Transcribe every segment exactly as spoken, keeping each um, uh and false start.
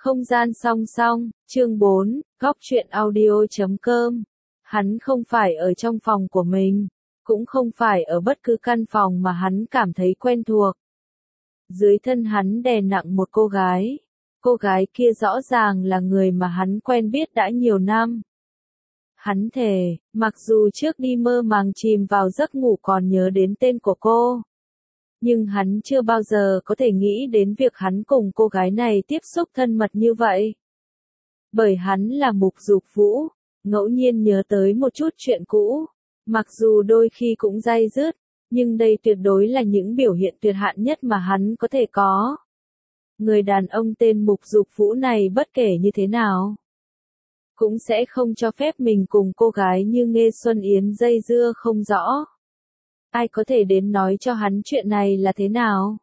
Không gian song song, chương bốn, góc truyện audio chấm com. Hắn không phải ở trong phòng của mình, cũng không phải ở bất cứ căn phòng mà hắn cảm thấy quen thuộc. Dưới thân hắn đè nặng một cô gái. Cô gái kia rõ ràng là người mà hắn quen biết đã nhiều năm. Hắn thề, mặc dù trước đi mơ màng chìm vào giấc ngủ còn nhớ đến tên của cô. Nhưng hắn chưa bao giờ có thể nghĩ đến việc hắn cùng cô gái này tiếp xúc thân mật như vậy. Bởi hắn là Mục Dục Vũ, ngẫu nhiên nhớ tới một chút chuyện cũ, mặc dù đôi khi cũng day dứt, nhưng đây tuyệt đối là những biểu hiện tuyệt hạn nhất mà hắn có thể có. Người đàn ông tên Mục Dục Vũ này bất kể như thế nào, cũng sẽ không cho phép mình cùng cô gái như Nghê Xuân Yến dây dưa không rõ. Ai có thể đến nói cho hắn chuyện này là thế nào?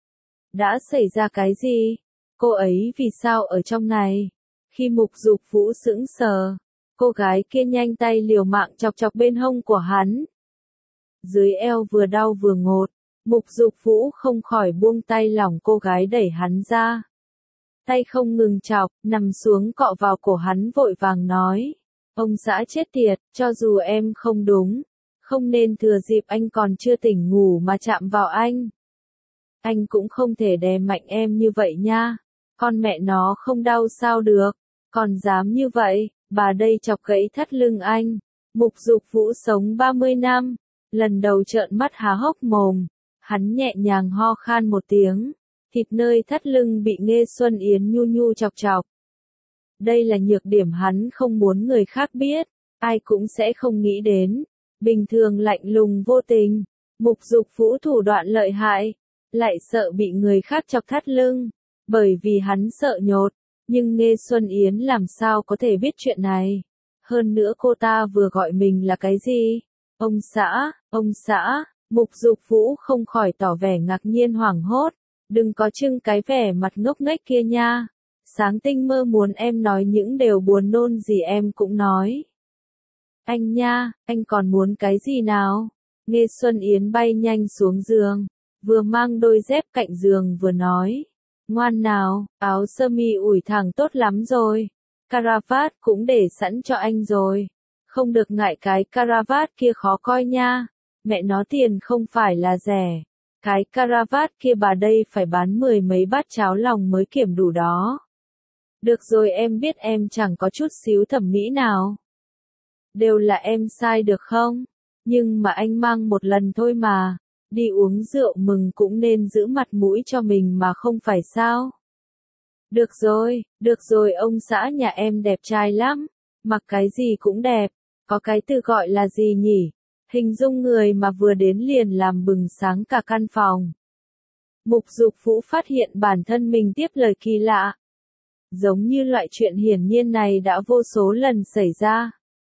Đã xảy ra cái gì? Cô ấy vì sao ở trong này? Khi Mục Dục Vũ sững sờ, cô gái kia nhanh tay liều mạng chọc chọc bên hông của hắn. Dưới eo vừa đau vừa ngột, Mục Dục Vũ không khỏi buông tay lỏng cô gái đẩy hắn ra. Tay không ngừng chọc, nằm xuống cọ vào cổ hắn vội vàng nói. Ông xã chết tiệt, cho dù em không đúng. Không nên thừa dịp anh còn chưa tỉnh ngủ mà chạm vào anh. Anh cũng không thể đè mạnh em như vậy nha. Con mẹ nó không đau sao được. Còn dám như vậy, bà đây chọc gãy thắt lưng anh. Mục Dục Vũ sống ba mươi năm. Lần đầu trợn mắt há hốc mồm. Hắn nhẹ nhàng ho khan một tiếng. Thịt nơi thắt lưng bị Nghê Xuân Yến nhu nhu chọc chọc. Đây là nhược điểm hắn không muốn người khác biết. Ai cũng sẽ không nghĩ đến. Bình thường lạnh lùng vô tình, Mục Dục Vũ thủ đoạn lợi hại, lại sợ bị người khác chọc thắt lưng, bởi vì hắn sợ nhột, nhưng Nghê Xuân Yến làm sao có thể biết chuyện này. Hơn nữa cô ta vừa gọi mình là cái gì? Ông xã, ông xã, Mục Dục Vũ không khỏi tỏ vẻ ngạc nhiên hoảng hốt, đừng có trưng cái vẻ mặt ngốc nghếch kia nha. Sáng tinh mơ muốn em nói những điều buồn nôn gì em cũng nói. Anh nha, anh còn muốn cái gì nào? Nghê Xuân Yến bay nhanh xuống giường, vừa mang đôi dép cạnh giường vừa nói. Ngoan nào, áo sơ mi ủi thẳng tốt lắm rồi. Caravat cũng để sẵn cho anh rồi. Không được ngại cái caravat kia khó coi nha. Mẹ nó tiền không phải là rẻ. Cái caravat kia bà đây phải bán mười mấy bát cháo lòng mới kiểm đủ đó. Được rồi, em biết em chẳng có chút xíu thẩm mỹ nào. Đều là em sai được không? Nhưng mà anh mang một lần thôi mà. Đi uống rượu mừng cũng nên giữ mặt mũi cho mình mà không phải sao? Được rồi, được rồi, ông xã nhà em đẹp trai lắm. Mặc cái gì cũng đẹp. Có cái từ gọi là gì nhỉ? Hình dung người mà vừa đến liền làm bừng sáng cả căn phòng. Mục Dục Vũ phát hiện bản thân mình tiếp lời kỳ lạ. Giống như loại chuyện hiển nhiên này đã vô số lần xảy ra.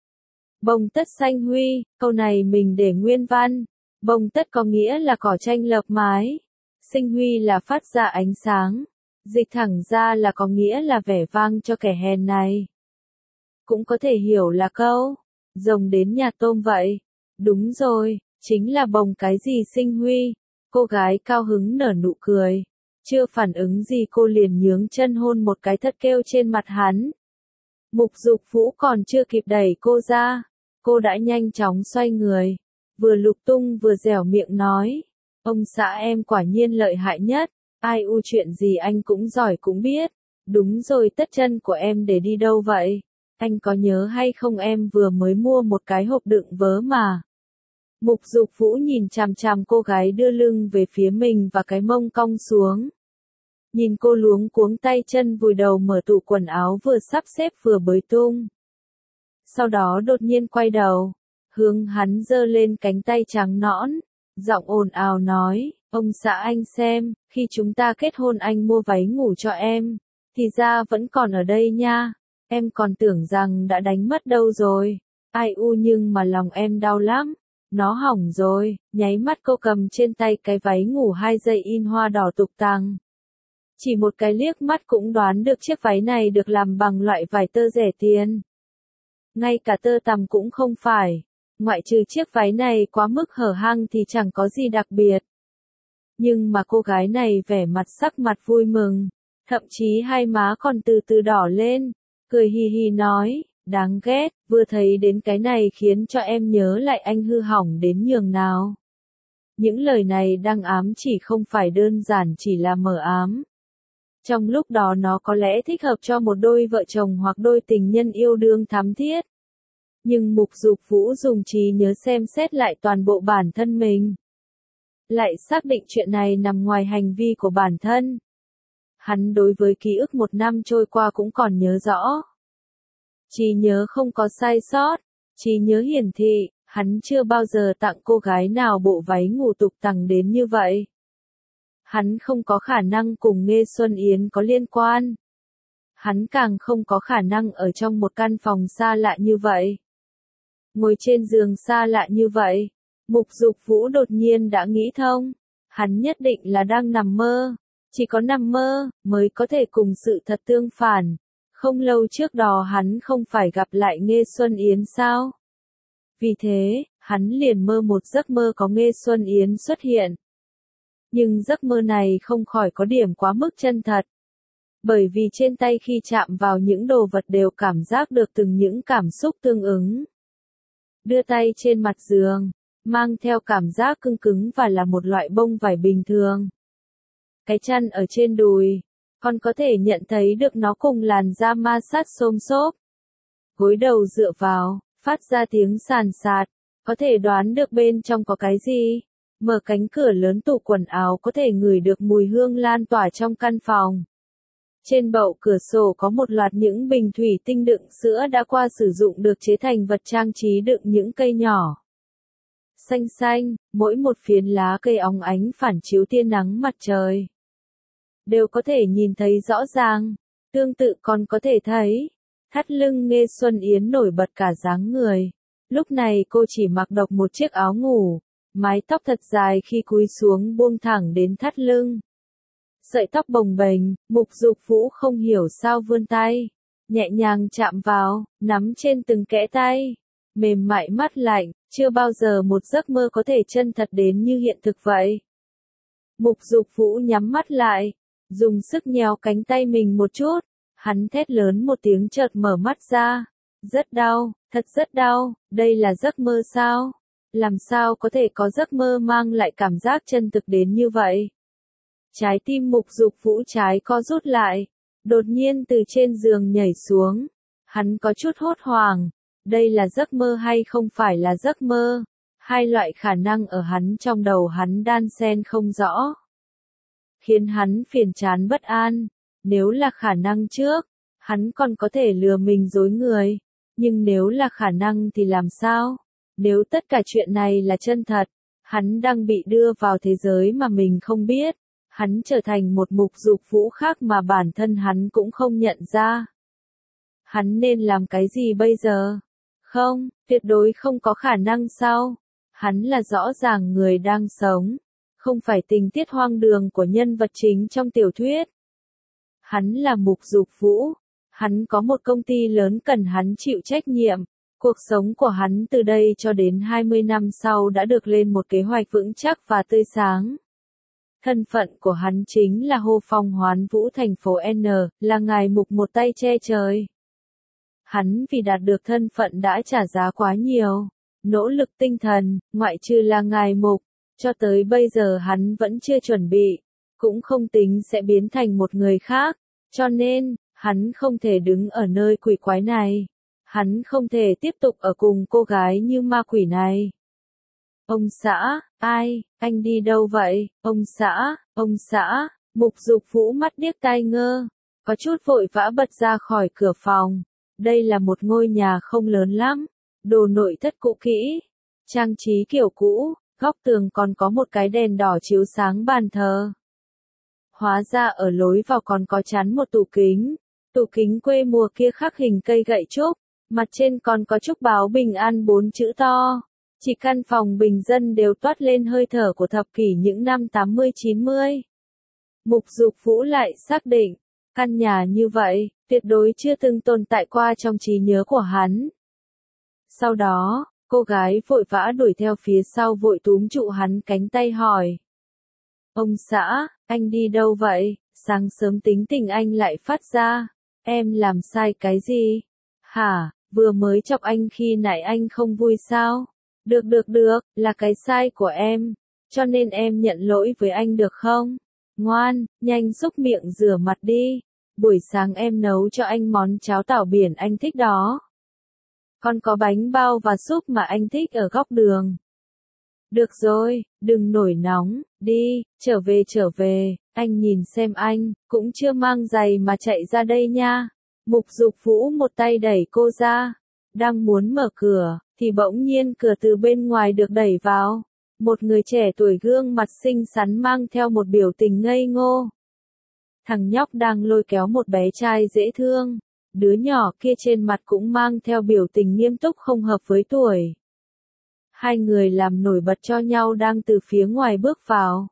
Bông tất xanh huy, câu này mình để nguyên văn. Bông tất có nghĩa là cỏ tranh lợp mái. Sinh huy là phát ra ánh sáng. Dịch thẳng ra là có nghĩa là vẻ vang cho kẻ hèn này. Cũng có thể hiểu là câu, rồng đến nhà tôm vậy. Đúng rồi, chính là bông cái gì sinh huy. Cô gái cao hứng nở nụ cười. Chưa phản ứng gì cô liền nhướng chân hôn một cái thật kêu trên mặt hắn. Mục Dục Vũ còn chưa kịp đẩy cô ra. Cô đã nhanh chóng xoay người, vừa lục tung vừa dẻo miệng nói. Ông xã em quả nhiên lợi hại nhất, ai u chuyện gì anh cũng giỏi cũng biết. Đúng rồi, tất chân của em để đi đâu vậy? Anh có nhớ hay không em vừa mới mua một cái hộp đựng vớ mà. Mục Dục Vũ nhìn chằm chằm cô gái đưa lưng về phía mình và cái mông cong xuống. Nhìn cô luống cuống tay chân vùi đầu mở tủ quần áo vừa sắp xếp vừa bới tung. Sau đó đột nhiên quay đầu, hướng hắn giơ lên cánh tay trắng nõn, giọng ồn ào nói, ông xã anh xem, khi chúng ta kết hôn anh mua váy ngủ cho em, thì ra vẫn còn ở đây nha, em còn tưởng rằng đã đánh mất đâu rồi, ai u nhưng mà lòng em đau lắm, nó hỏng rồi, nháy mắt cô cầm trên tay cái váy ngủ hai dây in hoa đỏ tục tằng. Chỉ một cái liếc mắt cũng đoán được chiếc váy này được làm bằng loại vải tơ rẻ tiền. Ngay cả tơ tằm cũng không phải, ngoại trừ chiếc váy này quá mức hở hang thì chẳng có gì đặc biệt. Nhưng mà cô gái này vẻ mặt sắc mặt vui mừng, Thậm chí hai má còn từ từ đỏ lên, cười hì hì nói, đáng ghét, vừa thấy đến cái này khiến cho em nhớ lại anh hư hỏng đến nhường nào. Những lời này đang ám chỉ không phải đơn giản chỉ là mờ ám. Trong lúc đó nó có lẽ thích hợp cho một đôi vợ chồng hoặc đôi tình nhân yêu đương thắm thiết. Nhưng Mục Dục Vũ dùng trí nhớ xem xét lại toàn bộ bản thân mình. Lại xác định chuyện này nằm ngoài hành vi của bản thân. Hắn đối với ký ức một năm trôi qua cũng còn nhớ rõ. Trí nhớ không có sai sót, trí nhớ hiển thị, hắn chưa bao giờ tặng cô gái nào bộ váy ngủ tục tằng đến như vậy. Hắn không có khả năng cùng Nghê Xuân Yến có liên quan. Hắn càng không có khả năng ở trong một căn phòng xa lạ như vậy. Ngồi trên giường xa lạ như vậy, Mục Dục Vũ đột nhiên đã nghĩ thông. Hắn nhất định là đang nằm mơ. Chỉ có nằm mơ, mới có thể cùng sự thật tương phản. Không lâu trước đó hắn không phải gặp lại Nghê Xuân Yến sao? Vì thế, hắn liền mơ một giấc mơ có Nghê Xuân Yến xuất hiện. Nhưng giấc mơ này không khỏi có điểm quá mức chân thật. Bởi vì trên tay khi chạm vào những đồ vật đều cảm giác được từng những cảm xúc tương ứng. Đưa tay trên mặt giường, mang theo cảm giác cứng cứng và là một loại bông vải bình thường. Cái chăn ở trên đùi, còn có thể nhận thấy được nó cùng làn da ma sát xôm xốp. Gối đầu dựa vào, phát ra tiếng sàn sạt, có thể đoán được bên trong có cái gì. Mở cánh cửa lớn tủ quần áo có thể ngửi được mùi hương lan tỏa trong căn phòng. Trên bậu cửa sổ có một loạt những bình thủy tinh đựng sữa đã qua sử dụng được chế thành vật trang trí đựng những cây nhỏ. Xanh xanh, mỗi một phiến lá cây óng ánh phản chiếu tia nắng mặt trời. Đều có thể nhìn thấy rõ ràng, tương tự còn có thể thấy, thắt lưng Nghê Xuân Yến nổi bật cả dáng người. Lúc này cô chỉ mặc độc một chiếc áo ngủ, mái tóc thật dài khi cúi xuống buông thẳng đến thắt lưng. Sợi tóc bồng bềnh, Mục Dục Vũ không hiểu sao vươn tay, nhẹ nhàng chạm vào, nắm trên từng kẽ tay, mềm mại mát lạnh, chưa bao giờ một giấc mơ có thể chân thật đến như hiện thực vậy. Mục Dục Vũ nhắm mắt lại, dùng sức nhéo cánh tay mình một chút, hắn thét lớn một tiếng chợt mở mắt ra. Rất đau, thật rất đau, đây là giấc mơ sao? Làm sao có thể có giấc mơ mang lại cảm giác chân thực đến như vậy? Trái tim Mục Dục Vũ trái co rút lại, đột nhiên từ trên giường nhảy xuống. Hắn có chút hốt hoảng, đây là giấc mơ hay không phải là giấc mơ? Hai loại khả năng ở hắn trong đầu hắn đan xen không rõ. Khiến hắn phiền chán bất an, nếu là khả năng trước, hắn còn có thể lừa mình dối người, nhưng nếu là khả năng thì làm sao? Nếu tất cả chuyện này là chân thật, hắn đang bị đưa vào thế giới mà mình không biết, hắn trở thành một Mục Dục Vũ khác mà bản thân hắn cũng không nhận ra. Hắn nên làm cái gì bây giờ? Không, tuyệt đối không có khả năng sao? Hắn là rõ ràng người đang sống, không phải tình tiết hoang đường của nhân vật chính trong tiểu thuyết. Hắn là Mục Dục Vũ, hắn có một công ty lớn cần hắn chịu trách nhiệm. Cuộc sống của hắn từ đây cho đến hai mươi năm sau đã được lên một kế hoạch vững chắc và tươi sáng. Thân phận của hắn chính là Hô Phong Hoán Vũ thành phố N, là ngài mục một tay che trời. Hắn vì đạt được thân phận đã trả giá quá nhiều, nỗ lực tinh thần, ngoại trừ là ngài mục, cho tới bây giờ hắn vẫn chưa chuẩn bị, cũng không tính sẽ biến thành một người khác, cho nên, hắn không thể đứng ở nơi quỷ quái này. Hắn không thể tiếp tục ở cùng cô gái như ma quỷ này. Ông xã, ai, anh đi đâu vậy? Ông xã, ông xã, Mục Dục Vũ mắt điếc tai ngơ, có chút vội vã bật ra khỏi cửa phòng. Đây là một ngôi nhà không lớn lắm, đồ nội thất cũ kỹ, trang trí kiểu cũ, góc tường còn có một cái đèn đỏ chiếu sáng bàn thờ. Hóa ra ở lối vào còn có chắn một tủ kính, tủ kính quê mùa kia khắc hình cây gậy trúc. Mặt trên còn có chúc báo bình an bốn chữ to. Chỉ căn phòng bình dân đều toát lên hơi thở của thập kỷ những năm tám mươi chín mươi. Mục Dục Vũ lại xác định, căn nhà như vậy, tuyệt đối chưa từng tồn tại qua trong trí nhớ của hắn. Sau đó, cô gái vội vã đuổi theo phía sau vội túm trụ hắn cánh tay hỏi. Ông xã, anh đi đâu vậy? Sáng sớm tính tình anh lại phát ra. Em làm sai cái gì? Hả, vừa mới chọc anh khi nãy anh không vui sao? Được được được, là cái sai của em. Cho nên em nhận lỗi với anh được không? Ngoan, nhanh xúc miệng rửa mặt đi. Buổi sáng em nấu cho anh món cháo tảo biển anh thích đó. Còn có bánh bao và súp mà anh thích ở góc đường. Được rồi, đừng nổi nóng, đi, trở về trở về, anh nhìn xem anh, cũng chưa mang giày mà chạy ra đây nha. Mục Dục Vũ một tay đẩy cô ra, đang muốn mở cửa, thì bỗng nhiên cửa từ bên ngoài được đẩy vào. Một người trẻ tuổi gương mặt xinh xắn mang theo một biểu tình ngây ngô. Thằng nhóc đang lôi kéo một bé trai dễ thương, đứa nhỏ kia trên mặt cũng mang theo biểu tình nghiêm túc không hợp với tuổi. Hai người làm nổi bật cho nhau đang từ phía ngoài bước vào.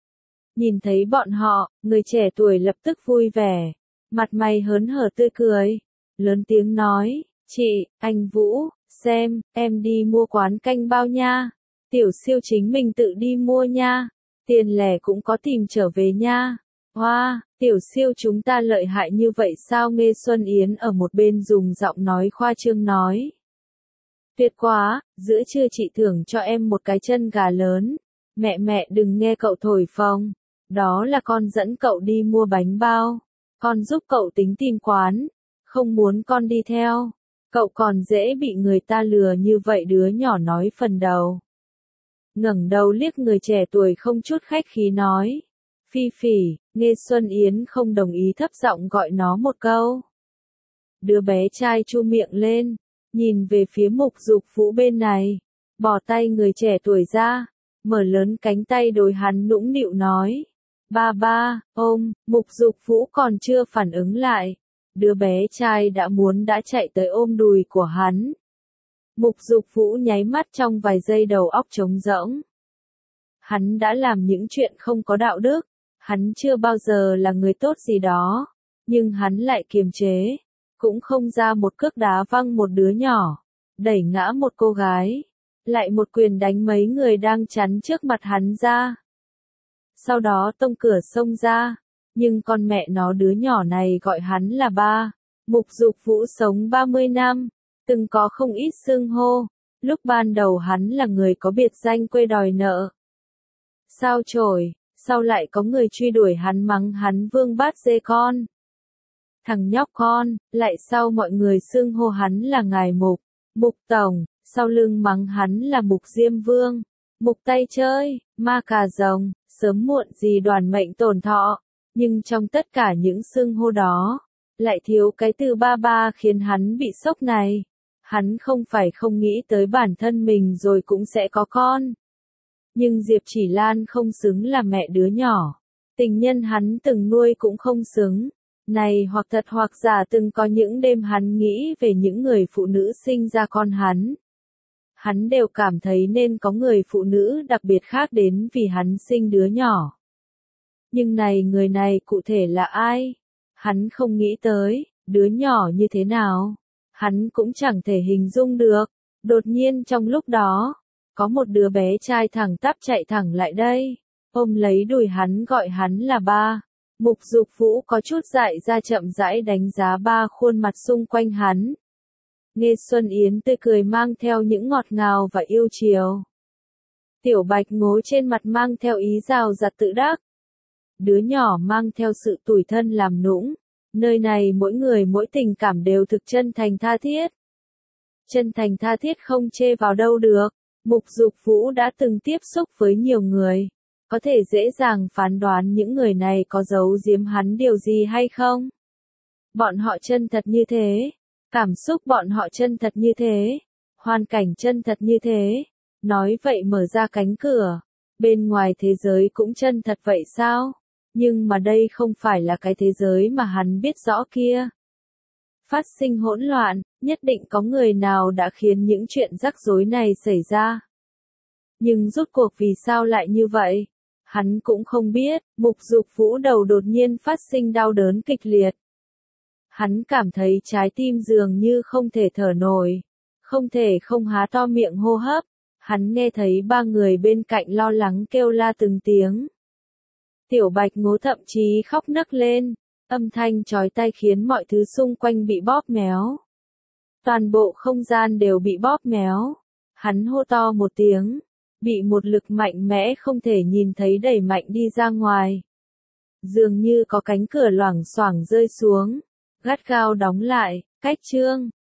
Nhìn thấy bọn họ, người trẻ tuổi lập tức vui vẻ, mặt mày hớn hở tươi cười, lớn tiếng nói, chị, anh Vũ, xem, em đi mua quán canh bao nha, tiểu siêu chính mình tự đi mua nha, tiền lẻ cũng có tìm trở về nha. Hoa, wow, tiểu siêu chúng ta lợi hại như vậy sao? Nghe Xuân Yến ở một bên dùng giọng nói khoa trương nói. Tuyệt quá, giữa trưa chị thưởng cho em một cái chân gà lớn. Mẹ mẹ đừng nghe cậu thổi phồng. Đó là con dẫn cậu đi mua bánh bao. Con giúp cậu tính tìm quán. Không muốn con đi theo. Cậu còn dễ bị người ta lừa như vậy, đứa nhỏ nói phần đầu. Ngẩng đầu liếc người trẻ tuổi không chút khách khí nói. Phi Phỉ, nghe Xuân Yến không đồng ý thấp giọng gọi nó một câu. Đứa bé trai chu miệng lên, nhìn về phía Mục Dục Vũ bên này, bỏ tay người trẻ tuổi ra, mở lớn cánh tay đối hắn nũng nịu nói. Ba ba, ôm, Mục Dục Vũ còn chưa phản ứng lại. Đứa bé trai đã muốn đã chạy tới ôm đùi của hắn. Mục Dục Vũ nháy mắt trong vài giây đầu óc trống rỗng. Hắn đã làm những chuyện không có đạo đức. Hắn chưa bao giờ là người tốt gì đó, nhưng hắn lại kiềm chế, cũng không ra một cước đá văng một đứa nhỏ, đẩy ngã một cô gái, lại một quyền đánh mấy người đang chắn trước mặt hắn ra. Sau đó tông cửa xông ra, nhưng con mẹ nó đứa nhỏ này gọi hắn là ba. Mục Dục Vũ sống ba mươi năm, từng có không ít xưng hô, lúc ban đầu hắn là người có biệt danh quê đòi nợ. Sao chổi. Sau lại có người truy đuổi hắn mắng hắn vương bát dê con. Thằng nhóc con, lại sau mọi người xưng hô hắn là ngài Mục, Mục Tổng, sau lưng mắng hắn là Mục Diêm Vương, Mục tay chơi, ma cà rồng, sớm muộn gì đoàn mệnh tổn thọ. Nhưng trong tất cả những xưng hô đó, lại thiếu cái từ ba ba khiến hắn bị sốc này. Hắn không phải không nghĩ tới bản thân mình rồi cũng sẽ có con. Nhưng Diệp Chỉ Lan không xứng là mẹ đứa nhỏ. Tình nhân hắn từng nuôi cũng không xứng. Này hoặc thật hoặc giả từng có những đêm hắn nghĩ về những người phụ nữ sinh ra con hắn. Hắn đều cảm thấy nên có người phụ nữ đặc biệt khác đến vì hắn sinh đứa nhỏ. Nhưng này người này cụ thể là ai? Hắn không nghĩ tới, đứa nhỏ như thế nào? Hắn cũng chẳng thể hình dung được. Đột nhiên trong lúc đó, có một đứa bé trai thẳng tắp chạy thẳng lại đây, ôm lấy đùi hắn gọi hắn là ba. Mục Dục Vũ có chút dại ra chậm rãi đánh giá ba khuôn mặt xung quanh hắn. Nghe Xuân Yến tươi cười mang theo những ngọt ngào và yêu chiều. Tiểu Bạch ngố trên mặt mang theo ý rào rạt tự đắc. Đứa nhỏ mang theo sự tủi thân làm nũng. Nơi này mỗi người mỗi tình cảm đều thực chân thành tha thiết. Chân thành tha thiết không chê vào đâu được. Mục Dục Vũ đã từng tiếp xúc với nhiều người, có thể dễ dàng phán đoán những người này có giấu giếm hắn điều gì hay không. Bọn họ chân thật như thế, cảm xúc bọn họ chân thật như thế, hoàn cảnh chân thật như thế, nói vậy mở ra cánh cửa, bên ngoài thế giới cũng chân thật vậy sao? Nhưng mà đây không phải là cái thế giới mà hắn biết rõ kia. Phát sinh hỗn loạn, nhất định có người nào đã khiến những chuyện rắc rối này xảy ra. Nhưng rốt cuộc vì sao lại như vậy? Hắn cũng không biết. Mục Dục Vũ đầu đột nhiên phát sinh đau đớn kịch liệt. Hắn cảm thấy trái tim dường như không thể thở nổi, không thể không há to miệng hô hấp. Hắn nghe thấy ba người bên cạnh lo lắng kêu la từng tiếng. Tiểu Bạch Ngố thậm chí khóc nấc lên, âm thanh chói tai khiến mọi thứ xung quanh bị bóp méo. Toàn bộ không gian đều bị bóp méo. Hắn hô to một tiếng, bị một lực mạnh mẽ không thể nhìn thấy đẩy mạnh đi ra ngoài. Dường như có cánh cửa loảng xoảng rơi xuống, gắt gao đóng lại, cách chương.